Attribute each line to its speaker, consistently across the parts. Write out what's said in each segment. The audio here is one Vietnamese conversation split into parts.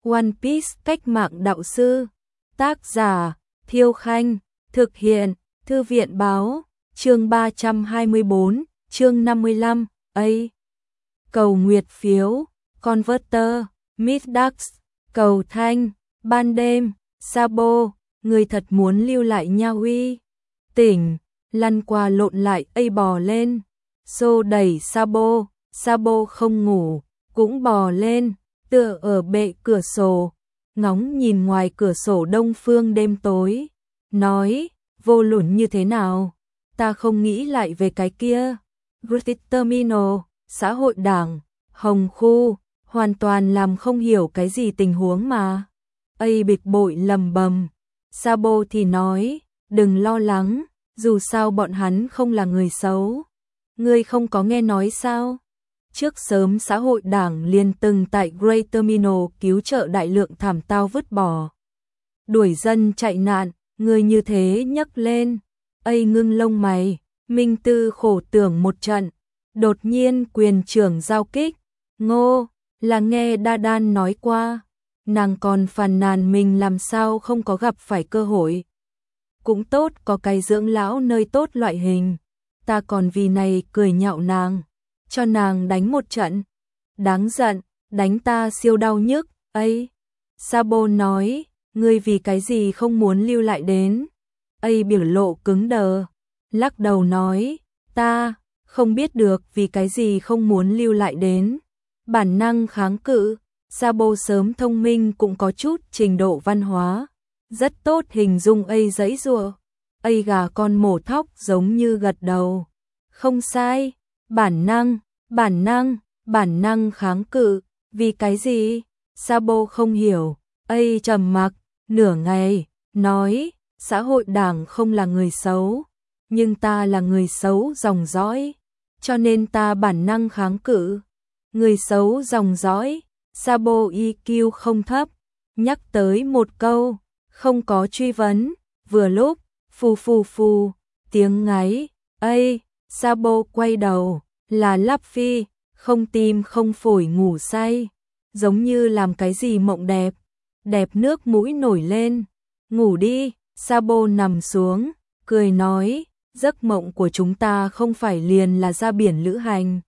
Speaker 1: One Piece cách mạng đạo sư. Tác giả Thiêu Khanh. Thực hiện Thư viện Báo. Chương 324, chương 55. Cầu nguyệt phiếu. Converter. Middax. Cầu thanh. Ban đêm. Sabo. Người thật muốn lưu lại Nha Uy. Tỉnh. Lăn qua lộn lại bò lên. Xô đẩy Sabo. Sabo không ngủ, cũng bò lên, tựa ở bệ cửa sổ, ngóng nhìn ngoài cửa sổ đông phương đêm tối, nói, vô luận như thế nào, ta không nghĩ lại về cái kia. Greenwich Terminal, xã hội đảng, Hồng Khu, hoàn toàn làm không hiểu cái gì tình huống mà. Bịch bội lầm bầm. Sabo thì nói, đừng lo lắng, dù sao bọn hắn không là người xấu. Ngươi không có nghe nói sao? Trước sớm xã hội đảng liền từng tại Great Terminal cứu trợ đại lượng thảm tao vứt bỏ. Đuổi dân chạy nạn, người như thế nhấc lên. Ngưng lông mày, Minh Tư khổ tưởng một trận. Đột nhiên quyền trưởng giao kích. Ngô, là nghe Đa Đan nói qua. Nàng còn phàn nàn mình làm sao không có gặp phải cơ hội. Cũng tốt có cái dưỡng lão nơi tốt loại hình. Ta còn vì này cười nhạo nàng. Cho nàng đánh một trận. Đáng giận, đánh ta siêu đau nhức, Sabo nói, ngươi vì cái gì không muốn lưu lại đến. Biểu lộ cứng đờ, lắc đầu nói, ta không biết được vì cái gì không muốn lưu lại đến. Bản năng kháng cự, Sabo sớm thông minh cũng có chút trình độ văn hóa. Rất tốt hình dung giãy giụa. Gà con mổ thóc giống như gật đầu. Không sai, bản năng kháng cự, vì cái gì? Sabo không hiểu, trầm mặc, nửa ngày, nói, xã hội đảng không là người xấu, nhưng ta là người xấu dòng dõi, cho nên ta bản năng kháng cự. Người xấu dòng dõi, Sabo EQ không thấp, nhắc tới một câu, không có truy vấn, vừa lúc, phù, tiếng ngáy, Sabo quay đầu, là Luffy, không tim không phổi ngủ say, giống như làm cái gì mộng đẹp, nước mũi nổi lên, ngủ đi, Sabo nằm xuống, cười nói, giấc mộng của chúng ta không phải liền là ra biển lữ hành.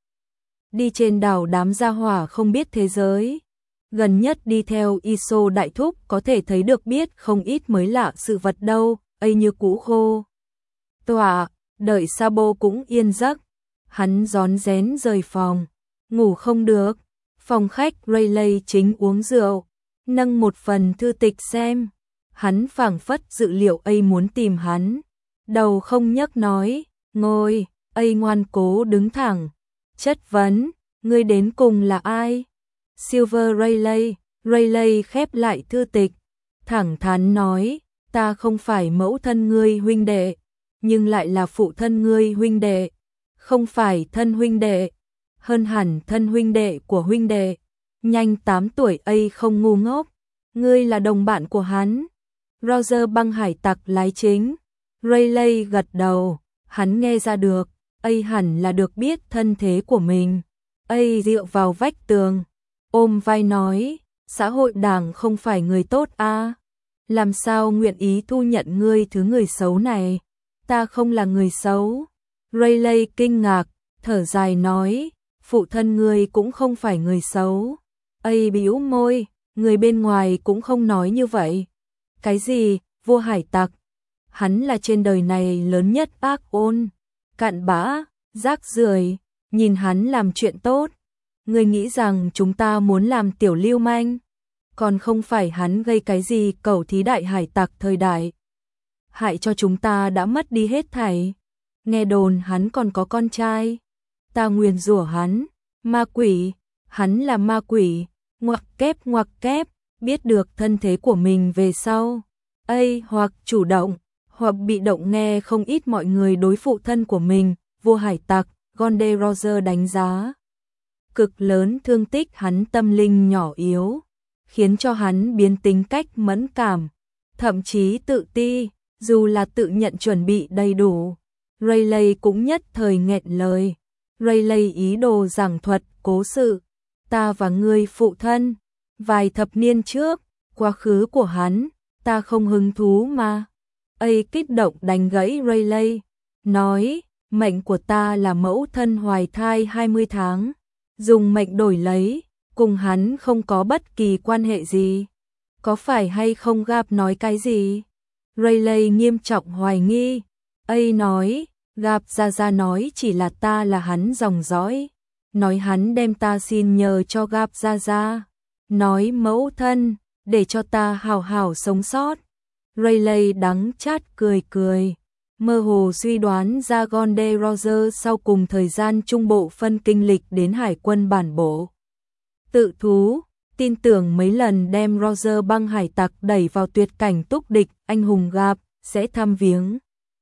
Speaker 1: Đi trên đảo đám gia hỏa không biết thế giới, gần nhất đi theo Iso đại thúc có thể thấy được biết không ít mới lạ sự vật đâu, như cũ khô. Tọa, đợi Sabo cũng yên giấc. Hắn rón rén rời phòng, ngủ không được. Phòng khách Rayleigh chính uống rượu, nâng một phần thư tịch xem. Hắn phảng phất dự liệu muốn tìm hắn. Đầu không nhấc nói, ngồi, ngoan cố đứng thẳng. Chất vấn, ngươi đến cùng là ai? Silver Rayleigh khép lại thư tịch, thẳng thắn nói, ta không phải mẫu thân ngươi huynh đệ, nhưng lại là phụ thân ngươi huynh đệ. Không phải thân huynh đệ, hơn hẳn thân huynh đệ của huynh đệ. Nhanh 8 tuổi không ngu ngốc, ngươi là đồng bạn của hắn. Roger băng hải tặc lái chính. Rayleigh gật đầu, hắn nghe ra được, hẳn là được biết thân thế của mình. Dựa vào vách tường, ôm vai nói, xã hội đảng không phải người tốt à? Làm sao nguyện ý thu nhận ngươi thứ người xấu này? Ta không là người xấu. Rayleigh kinh ngạc, thở dài nói, phụ thân ngươi cũng không phải người xấu. Bĩu môi, người bên ngoài cũng không nói như vậy. Cái gì, vua hải tặc? Hắn là trên đời này lớn nhất ác ôn, cặn bã, rác rưởi, nhìn hắn làm chuyện tốt. Ngươi nghĩ rằng chúng ta muốn làm tiểu lưu manh? Còn không phải hắn gây cái gì cẩu thí đại hải tặc thời đại. Hại cho chúng ta đã mất đi hết thảy. Nghe đồn hắn còn có con trai. Ta nguyền rủa hắn, ma quỷ, hắn là ma quỷ, ngoặc kép, biết được thân thế của mình về sau. Hoặc chủ động, hoặc bị động nghe không ít mọi người đối phụ thân của mình, vua hải tặc, Gonde Roger đánh giá. Cực lớn thương tích hắn tâm linh nhỏ yếu, khiến cho hắn biến tính cách mẫn cảm, thậm chí tự ti, dù là tự nhận chuẩn bị đầy đủ. Rayleigh cũng nhất thời nghẹn lời. Rayleigh ý đồ giảng thuật cố sự, ta và ngươi phụ thân, vài thập niên trước, quá khứ của hắn, ta không hứng thú mà. Ấy kích động đánh gãy Rayleigh, nói, mệnh của ta là mẫu thân hoài thai 20 tháng, dùng mệnh đổi lấy, cùng hắn không có bất kỳ quan hệ gì. Có phải hay không Gap nói cái gì? Rayleigh nghiêm trọng hoài nghi. Ấy nói, Gap ra nói chỉ là ta là hắn dòng dõi. Nói hắn đem ta xin nhờ cho Gap ra. Nói mẫu thân, để cho ta hào hào sống sót. Rayleigh đắng chát cười. Mơ hồ suy đoán ra Gonde Roger sau cùng thời gian trung bộ phân kinh lịch đến hải quân bản bộ. Tự thú, tin tưởng mấy lần đem Roger băng hải tặc đẩy vào tuyệt cảnh túc địch, anh hùng Gap sẽ thăm viếng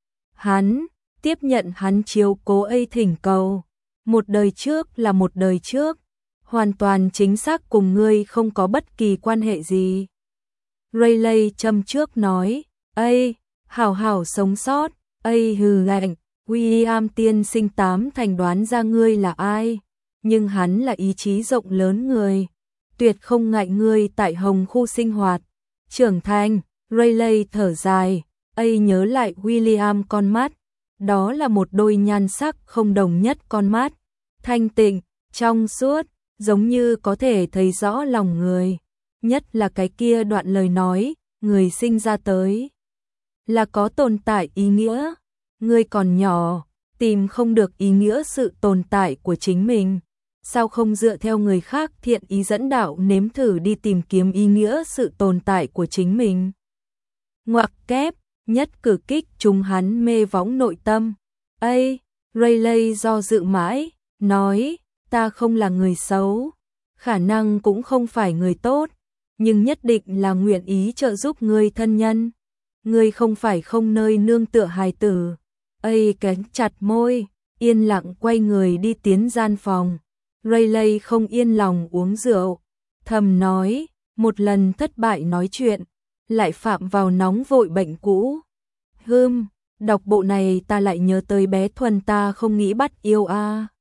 Speaker 1: hắn, tiếp nhận hắn chiếu cố ấy thỉnh cầu. Một đời trước là một đời trước, hoàn toàn chính xác cùng ngươi không có bất kỳ quan hệ gì. Rayleigh châm trước nói, ây, hảo hảo sống sót, ây hừ lạnh, William tiên sinh tám thành đoán ra ngươi là ai, nhưng hắn là ý chí rộng lớn người, tuyệt không ngại ngươi tại Hồng khu sinh hoạt, trưởng thành. Rayleigh thở dài, ây nhớ lại William con mắt, đó là một đôi nhan sắc không đồng nhất con mắt, thanh tịnh, trong suốt, giống như có thể thấy rõ lòng người, nhất là cái kia đoạn lời nói, người sinh ra tới là có tồn tại ý nghĩa, ngươi còn nhỏ, tìm không được ý nghĩa sự tồn tại của chính mình, sao không dựa theo người khác thiện ý dẫn đạo nếm thử đi tìm kiếm ý nghĩa sự tồn tại của chính mình. Ngoặc kép, nhất cử kích trúng hắn mê võng nội tâm. Ây, Rayleigh do dự mãi, nói, ta không là người xấu, khả năng cũng không phải người tốt, nhưng nhất định là nguyện ý trợ giúp người thân nhân. Ngươi không phải không nơi nương tựa hài tử. Ây cắn chặt môi, yên lặng quay người đi tiến gian phòng. Rayleigh không yên lòng uống rượu, thầm nói, một lần thất bại nói chuyện, lại phạm vào nóng vội bệnh cũ. Đọc bộ này ta lại nhớ tới bé Thuần ta không nghĩ bắt yêu a.